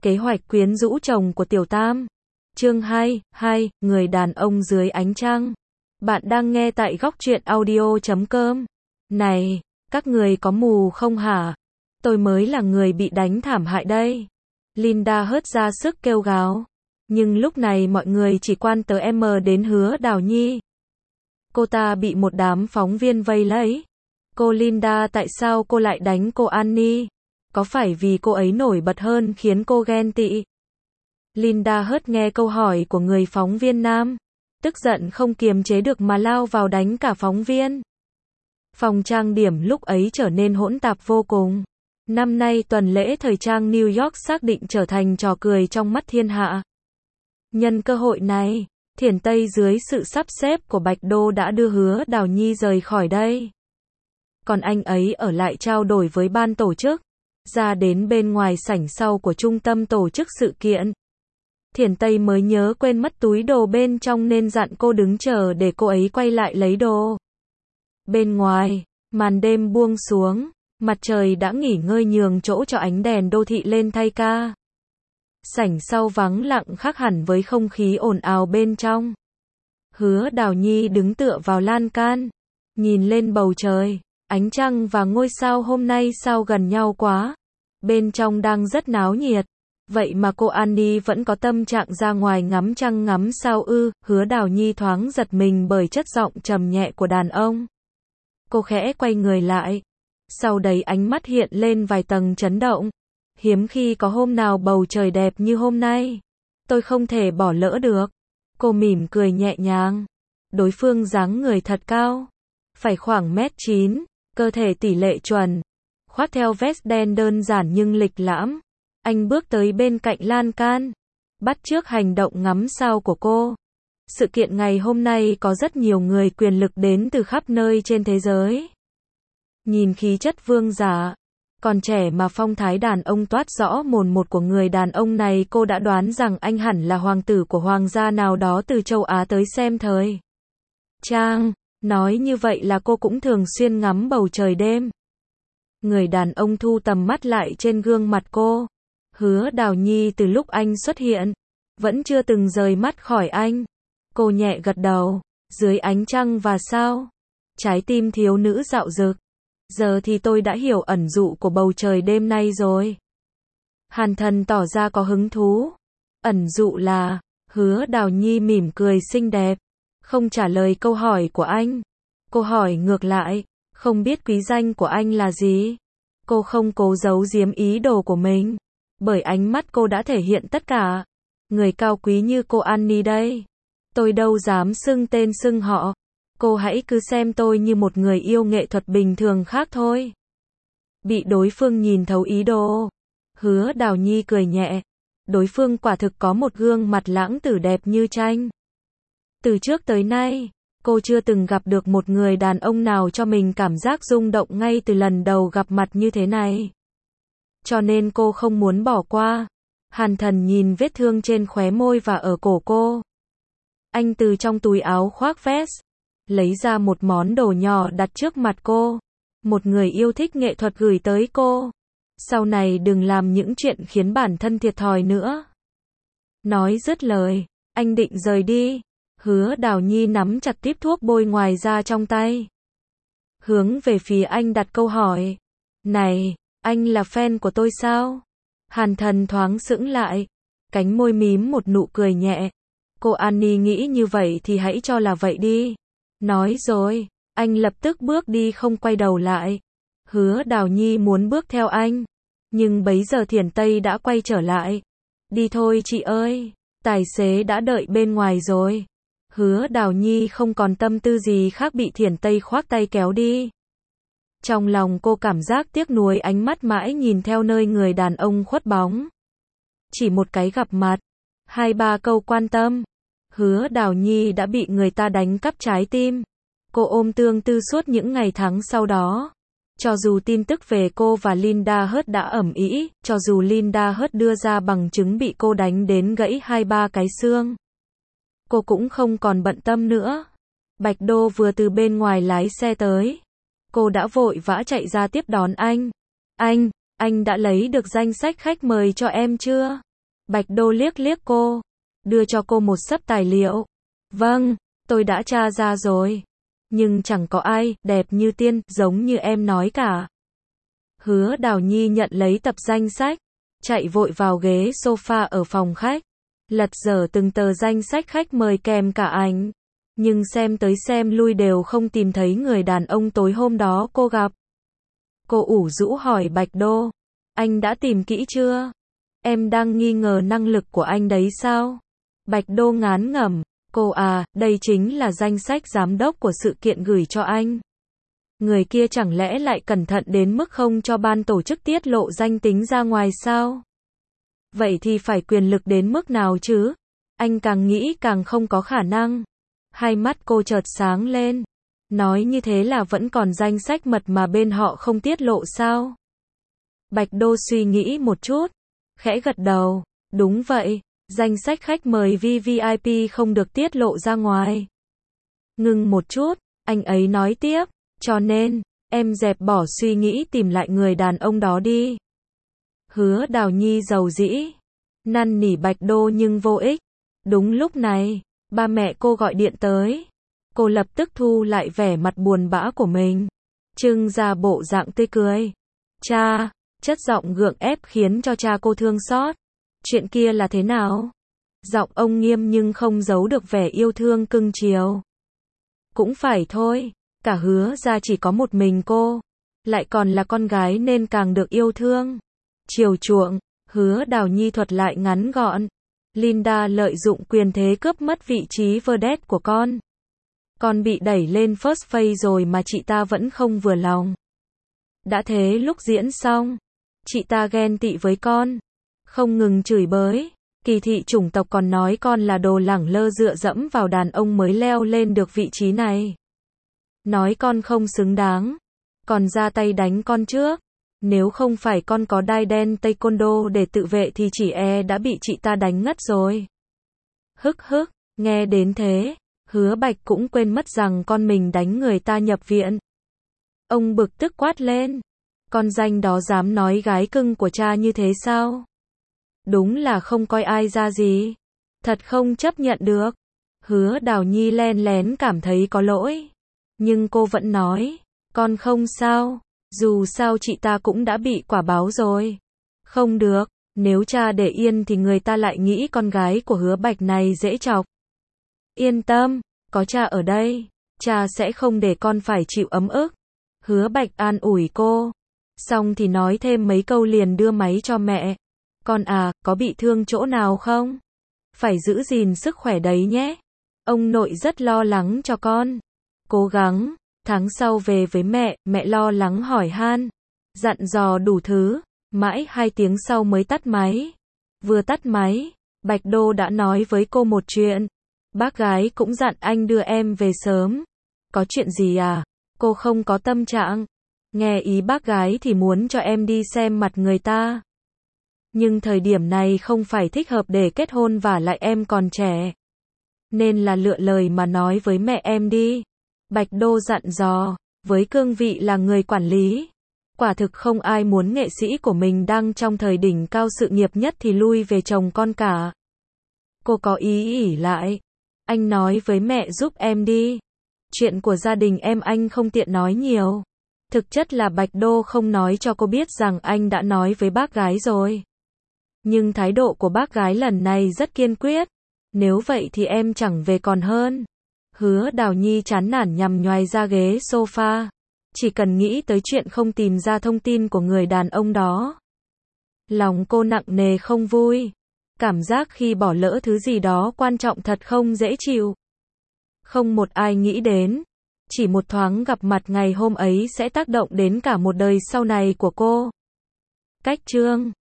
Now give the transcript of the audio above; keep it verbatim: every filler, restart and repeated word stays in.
Kế hoạch quyến rũ chồng của Tiểu Tam. Chương hai, hai, người đàn ông dưới ánh trăng. Bạn đang nghe tại góc truyện audio chấm com. Này, các người có mù không hả? Tôi mới là người bị đánh thảm hại đây. Linda hớt ra sức kêu gào. Nhưng lúc này mọi người chỉ quan tới em đến Hứa Đào Nhi. Cô ta bị một đám phóng viên vây lấy. Cô Linda, tại sao cô lại đánh cô Annie? Có phải vì cô ấy nổi bật hơn khiến cô ghen tị? Linda hớt nghe câu hỏi của người phóng viên nam. Tức giận không kiềm chế được mà lao vào đánh cả phóng viên. Phòng trang điểm lúc ấy trở nên hỗn tạp vô cùng. Năm nay tuần lễ thời trang New York xác định trở thành trò cười trong mắt thiên hạ. Nhân cơ hội này, Thiển Tây dưới sự sắp xếp của Bạch Đô đã đưa Hứa Đào Nhi rời khỏi đây. Còn anh ấy ở lại trao đổi với ban tổ chức. Ra đến bên ngoài sảnh sau của trung tâm tổ chức sự kiện. Thiển Tây mới nhớ quên mất túi đồ bên trong nên dặn cô đứng chờ để cô ấy quay lại lấy đồ. Bên ngoài, màn đêm buông xuống, mặt trời đã nghỉ ngơi nhường chỗ cho ánh đèn đô thị lên thay ca. Sảnh sau vắng lặng khác hẳn với không khí ồn ào bên trong. Hứa Đào Nhi đứng tựa vào lan can, nhìn lên bầu trời, ánh trăng và ngôi sao hôm nay sao gần nhau quá. Bên trong đang rất náo nhiệt. Vậy mà cô Annie vẫn có tâm trạng ra ngoài ngắm trăng ngắm sao ư? Hứa Đào Nhi thoáng giật mình bởi chất giọng trầm nhẹ của đàn ông. Cô khẽ quay người lại. Sau đấy ánh mắt hiện lên vài tầng chấn động. Hiếm khi có hôm nào bầu trời đẹp như hôm nay. Tôi không thể bỏ lỡ được. Cô mỉm cười nhẹ nhàng. Đối phương dáng người thật cao. Phải khoảng mét chín, cơ thể tỷ lệ chuẩn. Khoác theo vest đen đơn giản nhưng lịch lãm. Anh bước tới bên cạnh lan can. Bắt chước hành động ngắm sao của cô. Sự kiện ngày hôm nay có rất nhiều người quyền lực đến từ khắp nơi trên thế giới. Nhìn khí chất vương giả. Còn trẻ mà phong thái đàn ông toát rõ mồn một của người đàn ông này, cô đã đoán rằng anh hẳn là hoàng tử của hoàng gia nào đó từ châu Á tới xem thời trang. Nói như vậy là cô cũng thường xuyên ngắm bầu trời đêm. Người đàn ông thu tầm mắt lại trên gương mặt cô. Hứa Đào Nhi từ lúc anh xuất hiện, vẫn chưa từng rời mắt khỏi anh. Cô nhẹ gật đầu, dưới ánh trăng và sao. Trái tim thiếu nữ dạo dực. Giờ thì tôi đã hiểu ẩn dụ của bầu trời đêm nay rồi. Hàn Thần tỏ ra có hứng thú. Ẩn dụ là, Hứa Đào Nhi mỉm cười xinh đẹp, không trả lời câu hỏi của anh. Cô hỏi ngược lại, không biết quý danh của anh là gì? Cô không cố giấu giếm ý đồ của mình. Bởi ánh mắt cô đã thể hiện tất cả. Người cao quý như cô Annie đây. Tôi đâu dám xưng tên xưng họ. Cô hãy cứ xem tôi như một người yêu nghệ thuật bình thường khác thôi. Bị đối phương nhìn thấu ý đồ. Hứa Đào Nhi cười nhẹ. Đối phương quả thực có một gương mặt lãng tử đẹp như tranh. Từ trước tới nay, cô chưa từng gặp được một người đàn ông nào cho mình cảm giác rung động ngay từ lần đầu gặp mặt như thế này. Cho nên cô không muốn bỏ qua. Hàn Thần nhìn vết thương trên khóe môi và ở cổ cô. Anh từ trong túi áo khoác vest, lấy ra một món đồ nhỏ đặt trước mặt cô. Một người yêu thích nghệ thuật gửi tới cô. Sau này đừng làm những chuyện khiến bản thân thiệt thòi nữa. Nói dứt lời, anh định rời đi. Hứa Đào Nhi nắm chặt típ thuốc bôi ngoài da trong tay. Hướng về phía anh đặt câu hỏi. Này, anh là fan của tôi sao? Hàn Thần thoáng sững lại. Cánh môi mím một nụ cười nhẹ. Cô Annie nghĩ như vậy thì hãy cho là vậy đi. Nói rồi, anh lập tức bước đi không quay đầu lại. Hứa Đào Nhi muốn bước theo anh. Nhưng bấy giờ Thiển Tây đã quay trở lại. Đi thôi chị ơi, tài xế đã đợi bên ngoài rồi. Hứa Đào Nhi không còn tâm tư gì khác bị Thiển Tây khoác tay kéo đi. Trong lòng cô cảm giác tiếc nuối, ánh mắt mãi nhìn theo nơi người đàn ông khuất bóng. Chỉ một cái gặp mặt, hai ba câu quan tâm. Hứa Đào Nhi đã bị người ta đánh cắp trái tim. Cô ôm tương tư suốt những ngày tháng sau đó. Cho dù tin tức về cô và Linda Hớt đã ầm ĩ, cho dù Linda Hớt đưa ra bằng chứng bị cô đánh đến gãy hai ba cái xương, cô cũng không còn bận tâm nữa. Bạch Đô vừa từ bên ngoài lái xe tới. Cô đã vội vã chạy ra tiếp đón anh. Anh, anh đã lấy được danh sách khách mời cho em chưa? Bạch Đô liếc liếc cô, đưa cho cô một xấp tài liệu. Vâng, tôi đã tra ra rồi. Nhưng chẳng có ai đẹp như tiên, giống như em nói cả. Hứa Đào Nhi nhận lấy tập danh sách, chạy vội vào ghế sofa ở phòng khách, lật dở từng tờ danh sách khách mời kèm cả ảnh. Nhưng xem tới xem lui đều không tìm thấy người đàn ông tối hôm đó cô gặp. Cô ủ rũ hỏi Bạch Đô, anh đã tìm kỹ chưa? Em đang nghi ngờ năng lực của anh đấy sao? Bạch Đô ngán ngẩm, cô à, đây chính là danh sách giám đốc của sự kiện gửi cho anh. Người kia chẳng lẽ lại cẩn thận đến mức không cho ban tổ chức tiết lộ danh tính ra ngoài sao? Vậy thì phải quyền lực đến mức nào chứ? Anh càng nghĩ càng không có khả năng. Hai mắt cô chợt sáng lên. Nói như thế là vẫn còn danh sách mật mà bên họ không tiết lộ sao? Bạch Đô suy nghĩ một chút, khẽ gật đầu. Đúng vậy, danh sách khách mời vê vê i pê không được tiết lộ ra ngoài. Ngừng một chút, anh ấy nói tiếp. Cho nên, em dẹp bỏ suy nghĩ tìm lại người đàn ông đó đi. Hứa Đào Nhi giàu dĩ, năn nỉ Bạch Đô nhưng vô ích. Đúng lúc này, ba mẹ cô gọi điện tới. Cô lập tức thu lại vẻ mặt buồn bã của mình, trưng ra bộ dạng tươi cười. Cha, chất giọng gượng ép khiến cho cha cô thương xót. Chuyện kia là thế nào? Giọng ông nghiêm nhưng không giấu được vẻ yêu thương cưng chiều. Cũng phải thôi, cả Hứa gia chỉ có một mình cô, lại còn là con gái nên càng được yêu thương, chiều chuộng. Hứa Đào Nhi thuật lại ngắn gọn. Linda lợi dụng quyền thế cướp mất vị trí vedette của con. Con bị đẩy lên first face rồi mà chị ta vẫn không vừa lòng. Đã thế lúc diễn xong, chị ta ghen tị với con, không ngừng chửi bới, kỳ thị chủng tộc, còn nói con là đồ lẳng lơ dựa dẫm vào đàn ông mới leo lên được vị trí này. Nói con không xứng đáng, còn ra tay đánh con trước. Nếu không phải con có đai đen taekwondo để tự vệ thì chỉ e đã bị chị ta đánh ngất rồi. Hức hức, nghe đến thế, Hứa Bạch cũng quên mất rằng con mình đánh người ta nhập viện. Ông bực tức quát lên. Con danh đó dám nói gái cưng của cha như thế sao? Đúng là không coi ai ra gì. Thật không chấp nhận được. Hứa Đào Nhi len lén cảm thấy có lỗi. Nhưng cô vẫn nói, con không sao. Dù sao chị ta cũng đã bị quả báo rồi. Không được, nếu cha để yên thì người ta lại nghĩ con gái của Hứa Bạch này dễ chọc. Yên tâm, có cha ở đây, cha sẽ không để con phải chịu ấm ức. Hứa Bạch an ủi cô. Xong thì nói thêm mấy câu liền đưa máy cho mẹ. Con à, có bị thương chỗ nào không? Phải giữ gìn sức khỏe đấy nhé. Ông nội rất lo lắng cho con. Cố gắng. Tháng sau về với mẹ, mẹ lo lắng hỏi han, dặn dò đủ thứ, mãi hai tiếng sau mới tắt máy. Vừa tắt máy, Bạch Đô đã nói với cô một chuyện. Bác gái cũng dặn anh đưa em về sớm. Có chuyện gì à? Cô không có tâm trạng. Nghe ý bác gái thì muốn cho em đi xem mặt người ta. Nhưng thời điểm này không phải thích hợp để kết hôn và lại em còn trẻ. Nên là lựa lời mà nói với mẹ em đi. Bạch Đô dặn dò, với cương vị là người quản lý. Quả thực không ai muốn nghệ sĩ của mình đang trong thời đỉnh cao sự nghiệp nhất thì lui về chồng con cả. Cô có ý ỉ lại. Anh nói với mẹ giúp em đi. Chuyện của gia đình em anh không tiện nói nhiều. Thực chất là Bạch Đô không nói cho cô biết rằng anh đã nói với bác gái rồi. Nhưng thái độ của bác gái lần này rất kiên quyết. Nếu vậy thì em chẳng về còn hơn. Hứa Đào Nhi chán nản nhằm nhoài ra ghế sofa. Chỉ cần nghĩ tới chuyện không tìm ra thông tin của người đàn ông đó. Lòng cô nặng nề không vui. Cảm giác khi bỏ lỡ thứ gì đó quan trọng thật không dễ chịu. Không một ai nghĩ đến. Chỉ một thoáng gặp mặt ngày hôm ấy sẽ tác động đến cả một đời sau này của cô. Cách chương